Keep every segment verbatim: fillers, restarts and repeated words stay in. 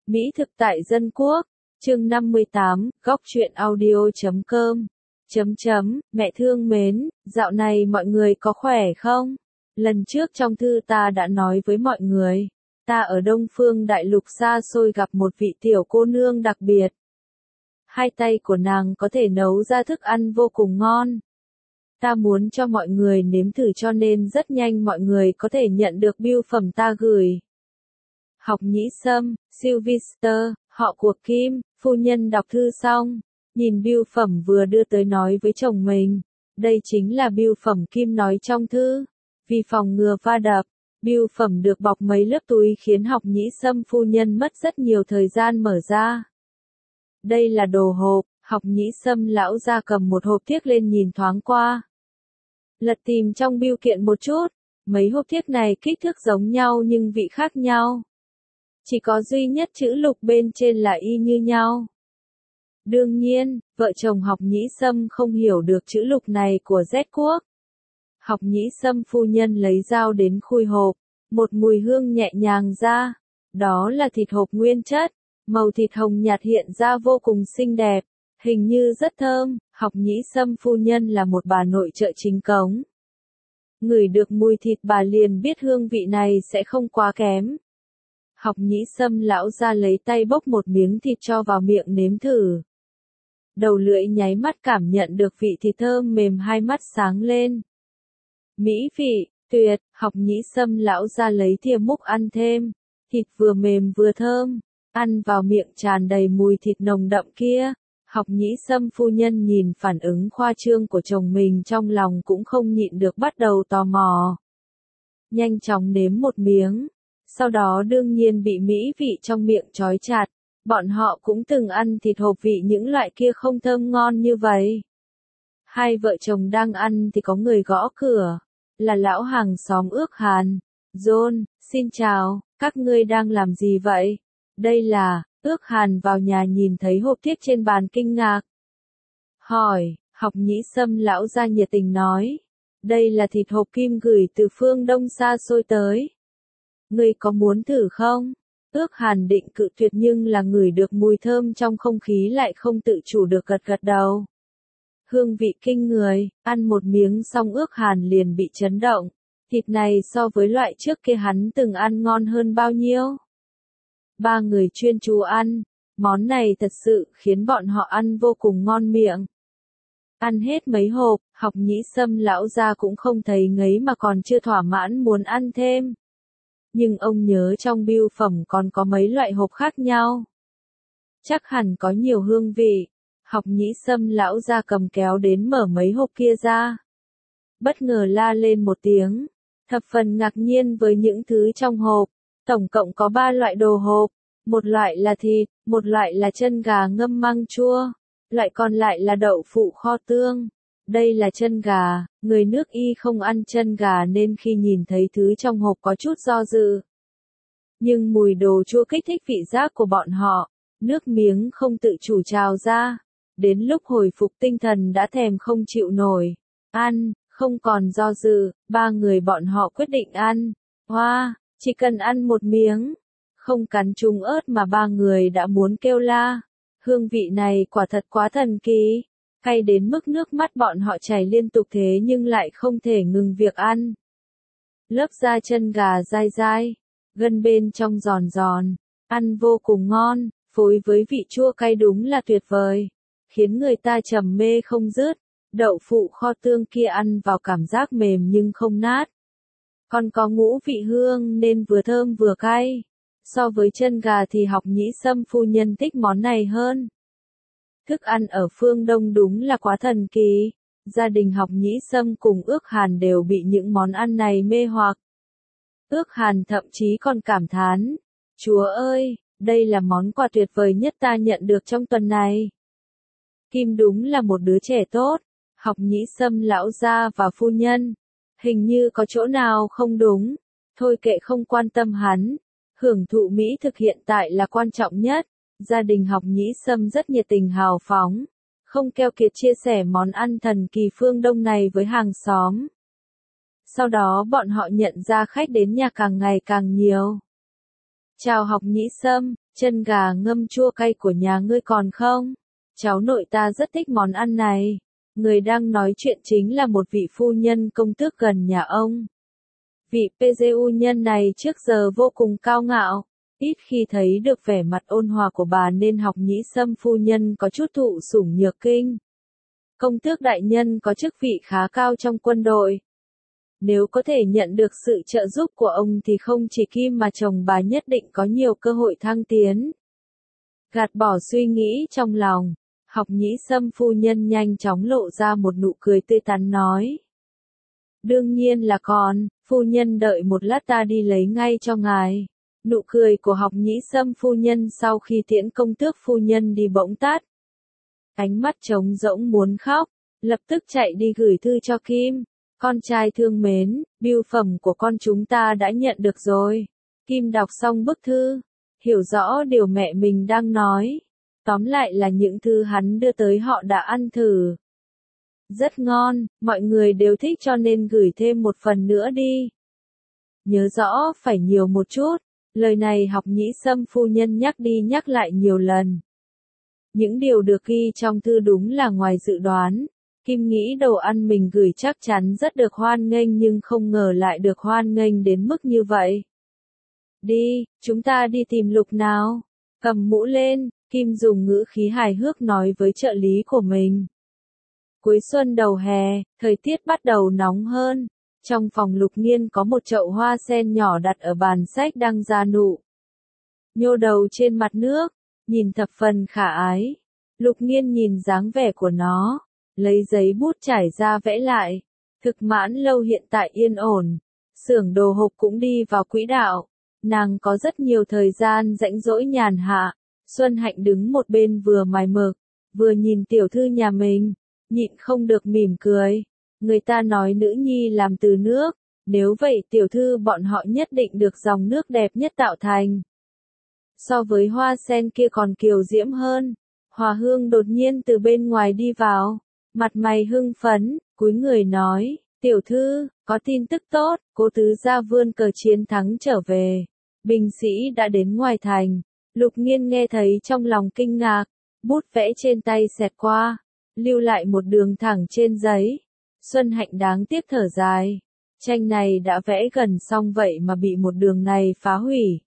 Mỹ thực tại dân quốc, chương năm mươi tám, góc truyện audio chấm com. Chấm chấm, mẹ thương mến, dạo này mọi người có khỏe không? Lần trước trong thư ta đã nói với mọi người, ta ở Đông Phương Đại Lục xa xôi gặp một vị tiểu cô nương đặc biệt. Hai tay của nàng có thể nấu ra thức ăn vô cùng ngon. Ta muốn cho mọi người nếm thử cho nên rất nhanh mọi người có thể nhận được bưu phẩm ta gửi. Học Nhĩ Sâm, Sylvester, họ của Kim, phu nhân đọc thư xong, nhìn bưu phẩm vừa đưa tới nói với chồng mình, đây chính là bưu phẩm Kim nói trong thư. Vì phòng ngừa va đập, bưu phẩm được bọc mấy lớp túi khiến Học Nhĩ Sâm phu nhân mất rất nhiều thời gian mở ra. Đây là đồ hộp, Học Nhĩ Sâm lão gia cầm một hộp thiếc lên nhìn thoáng qua. Lật tìm trong bưu kiện một chút, mấy hộp thiếc này kích thước giống nhau nhưng vị khác nhau. Chỉ có duy nhất chữ lục bên trên là y như nhau. Đương nhiên, vợ chồng Học Nhĩ Sâm không hiểu được chữ lục này của Z quốc. Học Nhĩ Sâm phu nhân lấy dao đến khui hộp, một mùi hương nhẹ nhàng ra. Đó là thịt hộp nguyên chất, màu thịt hồng nhạt hiện ra vô cùng xinh đẹp, hình như rất thơm. Học Nhĩ Sâm phu nhân là một bà nội trợ chính cống. Ngửi được mùi thịt bà liền biết hương vị này sẽ không quá kém. Học Nhĩ Sâm lão ra lấy tay bốc một miếng thịt cho vào miệng nếm thử. Đầu lưỡi nháy mắt cảm nhận được vị thịt thơm mềm, hai mắt sáng lên. Mỹ vị, tuyệt, Học Nhĩ Sâm lão ra lấy thìa múc ăn thêm. Thịt vừa mềm vừa thơm, ăn vào miệng tràn đầy mùi thịt nồng đậm kia. Học Nhĩ Sâm phu nhân nhìn phản ứng khoa trương của chồng mình trong lòng cũng không nhịn được bắt đầu tò mò. Nhanh chóng nếm một miếng. Sau đó đương nhiên bị mỹ vị trong miệng trói chặt, bọn họ cũng từng ăn thịt hộp vị những loại kia không thơm ngon như vậy. Hai vợ chồng đang ăn thì có người gõ cửa, là lão hàng xóm Ước Hàn. John, xin chào, các ngươi đang làm gì vậy? Đây là, Ước Hàn vào nhà nhìn thấy hộp thiếc trên bàn kinh ngạc. Hỏi, Học Nhĩ Sâm lão gia nhiệt tình nói, đây là thịt hộp Kim gửi từ phương Đông xa xôi tới. Ngươi có muốn thử không? Ước Hàn định cự tuyệt nhưng là ngửi được mùi thơm trong không khí lại không tự chủ được gật gật đầu. Hương vị kinh người, ăn một miếng xong Ước Hàn liền bị chấn động. Thịt này so với loại trước kia hắn từng ăn ngon hơn bao nhiêu? Ba người chuyên chú ăn, món này thật sự khiến bọn họ ăn vô cùng ngon miệng. Ăn hết mấy hộp, Học Nhĩ Sâm lão gia cũng không thấy ngấy mà còn chưa thỏa mãn muốn ăn thêm. Nhưng ông nhớ trong bưu phẩm còn có mấy loại hộp khác nhau. Chắc hẳn có nhiều hương vị. Học Nhĩ Sâm lão gia cầm kéo đến mở mấy hộp kia ra. Bất ngờ la lên một tiếng, thập phần ngạc nhiên với những thứ trong hộp. Tổng cộng có ba loại đồ hộp, một loại là thịt, một loại là chân gà ngâm măng chua, loại còn lại là đậu phụ kho tương. Đây là chân gà, người nước Y không ăn chân gà nên khi nhìn thấy thứ trong hộp có chút do dự. Nhưng mùi đồ chua kích thích vị giác của bọn họ, nước miếng không tự chủ trào ra. Đến lúc hồi phục tinh thần đã thèm không chịu nổi. Ăn, không còn do dự, ba người bọn họ quyết định ăn. Hoa, chỉ cần ăn một miếng, không cắn trúng ớt mà ba người đã muốn kêu la. Hương vị này quả thật quá thần kỳ. Cay đến mức nước mắt bọn họ chảy liên tục thế nhưng lại không thể ngừng việc ăn. Lớp da chân gà dai dai, gân bên trong giòn giòn, ăn vô cùng ngon, phối với vị chua cay đúng là tuyệt vời, khiến người ta trầm mê không dứt. Đậu phụ kho tương kia ăn vào cảm giác mềm nhưng không nát. Còn có ngũ vị hương nên vừa thơm vừa cay. So với chân gà thì Học Nhĩ Sâm phu nhân thích món này hơn. Thức ăn ở phương Đông đúng là quá thần kỳ. Gia đình Học Nhĩ Sâm cùng Ước Hàn đều bị những món ăn này mê hoặc. Ước Hàn thậm chí còn cảm thán, Chúa ơi, đây là món quà tuyệt vời nhất ta nhận được trong tuần này. Kim đúng là một đứa trẻ tốt. Học Nhĩ Sâm lão gia và phu nhân, hình như có chỗ nào không đúng. Thôi kệ, không quan tâm hắn. Hưởng thụ mỹ thực hiện tại là quan trọng nhất. Gia đình Học Nhĩ Sâm rất nhiệt tình hào phóng, không keo kiệt chia sẻ món ăn thần kỳ phương Đông này với hàng xóm. Sau đó bọn họ nhận ra khách đến nhà càng ngày càng nhiều. Chào học nhĩ sâm, chân gà ngâm chua cay của nhà ngươi còn không? Cháu nội ta rất thích món ăn này. Người đang nói chuyện chính là một vị phu nhân công tước gần nhà ông. Vị pê giê u nhân này trước giờ vô cùng cao ngạo, ít khi thấy được vẻ mặt ôn hòa của bà nên học nhĩ sâm phu nhân có chút thụ sủng nhược kinh. Công tước đại nhân có chức vị khá cao trong quân đội. Nếu có thể nhận được sự trợ giúp của ông thì không chỉ Kim mà chồng bà nhất định có nhiều cơ hội thăng tiến. Gạt bỏ suy nghĩ trong lòng, học nhĩ sâm phu nhân nhanh chóng lộ ra một nụ cười tươi tắn nói. Đương nhiên là còn, phu nhân đợi một lát ta đi lấy ngay cho ngài. Nụ cười của học nhĩ sâm phu nhân sau khi tiễn công tước phu nhân đi bỗng tắt. Ánh mắt trống rỗng muốn khóc, lập tức chạy đi gửi thư cho Kim. Con trai thương mến, bưu phẩm của con chúng ta đã nhận được rồi. Kim đọc xong bức thư, hiểu rõ điều mẹ mình đang nói. Tóm lại là những thư hắn đưa tới họ đã ăn thử. Rất ngon, mọi người đều thích cho nên gửi thêm một phần nữa đi. Nhớ rõ phải nhiều một chút, lời này học nhĩ sâm phu nhân nhắc đi nhắc lại nhiều lần. Những điều được ghi trong thư đúng là ngoài dự đoán. Kim nghĩ đồ ăn mình gửi chắc chắn rất được hoan nghênh nhưng không ngờ lại được hoan nghênh đến mức như vậy. Đi, chúng ta đi tìm Lục nào. Cầm mũ lên, Kim dùng ngữ khí hài hước nói với trợ lý của mình. Cuối xuân đầu hè, thời tiết bắt đầu nóng hơn. Trong phòng Lục Nghiên có một chậu hoa sen nhỏ đặt ở bàn sách đang ra nụ. Nhô đầu trên mặt nước, nhìn thập phần khả ái. Lục Nghiên nhìn dáng vẻ của nó, lấy giấy bút trải ra vẽ lại. Thực mãn lâu hiện tại yên ổn, xưởng đồ hộp cũng đi vào quỹ đạo. Nàng có rất nhiều thời gian rãnh rỗi nhàn hạ. Xuân Hạnh đứng một bên vừa mài mực, vừa nhìn tiểu thư nhà mình, nhịn không được mỉm cười. Người ta nói nữ nhi làm từ nước, nếu vậy tiểu thư bọn họ nhất định được dòng nước đẹp nhất tạo thành. So với hoa sen kia còn kiều diễm hơn. Hòa Hương đột nhiên từ bên ngoài đi vào, mặt mày hưng phấn, cúi người nói, tiểu thư, có tin tức tốt, cố tứ gia vươn cờ chiến thắng trở về. Binh sĩ đã đến ngoài thành. Lục Nghiên nghe thấy trong lòng kinh ngạc, bút vẽ trên tay xẹt qua, lưu lại một đường thẳng trên giấy. Xuân Hạnh đáng tiếc thở dài, tranh này đã vẽ gần xong vậy mà bị một đường này phá hủy.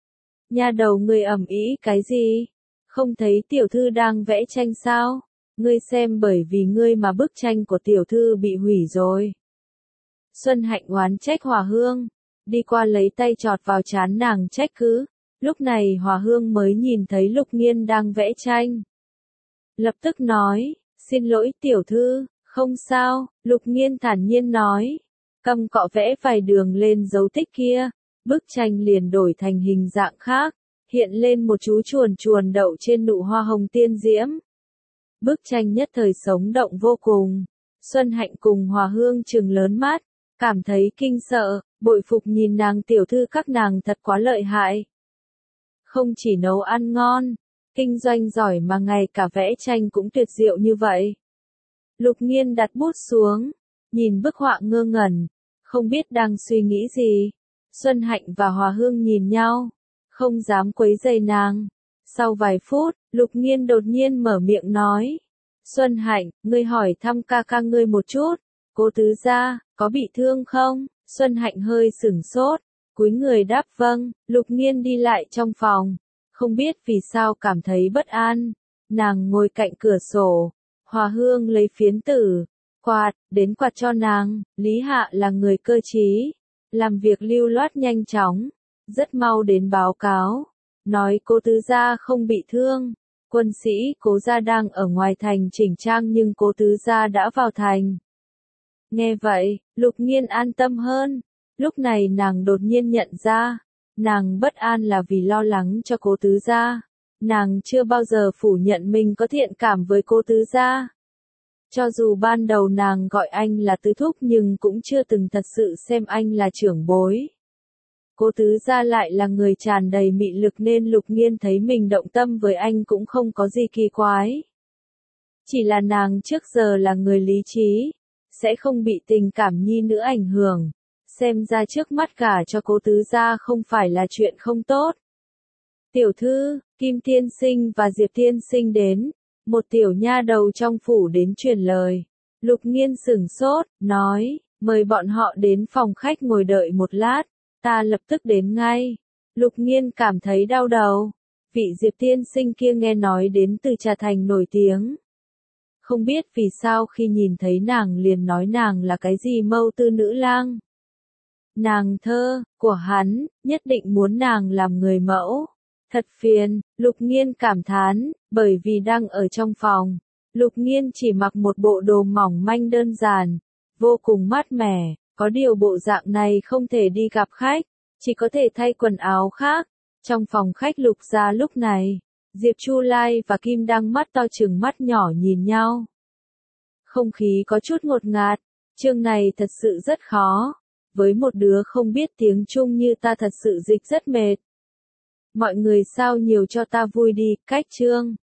Nha đầu ngươi ầm ĩ cái gì? Không thấy tiểu thư đang vẽ tranh sao? Ngươi xem bởi vì ngươi mà bức tranh của tiểu thư bị hủy rồi. Xuân Hạnh oán trách Hòa Hương, đi qua lấy tay chọt vào trán nàng trách cứ. Lúc này Hòa Hương mới nhìn thấy Lục Nghiên đang vẽ tranh. Lập tức nói, xin lỗi tiểu thư, không sao, Lục Nghiên thản nhiên nói. Cầm cọ vẽ vài đường lên dấu tích kia, bức tranh liền đổi thành hình dạng khác, hiện lên một chú chuồn chuồn đậu trên nụ hoa hồng tiên diễm. Bức tranh nhất thời sống động vô cùng. Xuân Hạnh cùng Hòa Hương trừng lớn mắt, cảm thấy kinh sợ, bội phục nhìn nàng tiểu thư các nàng thật quá lợi hại. Không chỉ nấu ăn ngon, kinh doanh giỏi mà ngay cả vẽ tranh cũng tuyệt diệu như vậy. Lục Nghiên đặt bút xuống, nhìn bức họa ngơ ngẩn, không biết đang suy nghĩ gì. Xuân Hạnh và Hòa Hương nhìn nhau, không dám quấy rầy nàng. Sau vài phút, Lục Nghiên đột nhiên mở miệng nói. Xuân Hạnh, ngươi hỏi thăm ca ca ngươi một chút, cố tứ gia, có bị thương không? Xuân Hạnh hơi sửng sốt, cúi người đáp vâng. Lục Nghiên đi lại trong phòng, không biết vì sao cảm thấy bất an. Nàng ngồi cạnh cửa sổ, Hòa Hương lấy phiến tử, quạt, đến quạt cho nàng. Lý Hạ là người cơ trí, làm việc lưu loát nhanh chóng, rất mau đến báo cáo, nói cố tứ gia không bị thương. Quân sĩ cố gia đang ở ngoài thành chỉnh trang nhưng cố tứ gia đã vào thành. Nghe vậy, Lục Nghiên an tâm hơn. Lúc này nàng đột nhiên nhận ra, nàng bất an là vì lo lắng cho cố tứ gia. Nàng chưa bao giờ phủ nhận mình có thiện cảm với cố tứ gia. Cho dù ban đầu nàng gọi anh là tứ thúc nhưng cũng chưa từng thật sự xem anh là trưởng bối. Cố tứ gia lại là người tràn đầy mị lực nên Lục Nghiên thấy mình động tâm với anh cũng không có gì kỳ quái. Chỉ là nàng trước giờ là người lý trí, sẽ không bị tình cảm nhi nữ ảnh hưởng. Xem ra trước mắt cả cho cố tứ gia không phải là chuyện không tốt. Tiểu thư, Kim Tiên Sinh và Diệp Tiên Sinh đến. Một tiểu nha đầu trong phủ đến truyền lời. Lục Nghiên sửng sốt, nói, mời bọn họ đến phòng khách ngồi đợi một lát, ta lập tức đến ngay. Lục Nghiên cảm thấy đau đầu. Vị Diệp Tiên Sinh kia nghe nói đến từ Trà Thành nổi tiếng. Không biết vì sao khi nhìn thấy nàng liền nói nàng là cái gì mâu tư nữ lang. Nàng thơ, của hắn, nhất định muốn nàng làm người mẫu. Thật phiền, Lục Nghiên cảm thán, bởi vì đang ở trong phòng. Lục Nghiên chỉ mặc một bộ đồ mỏng manh đơn giản, vô cùng mát mẻ, có điều bộ dạng này không thể đi gặp khách, chỉ có thể thay quần áo khác. Trong phòng khách Lục gia lúc này, Diệp Chu Lai và Kim Đăng mắt to trừng mắt nhỏ nhìn nhau. Không khí có chút ngột ngạt, chương này thật sự rất khó. Với một đứa không biết tiếng Trung như ta thật sự dịch rất mệt. Mọi người sao nhiều cho ta vui đi, cách chương.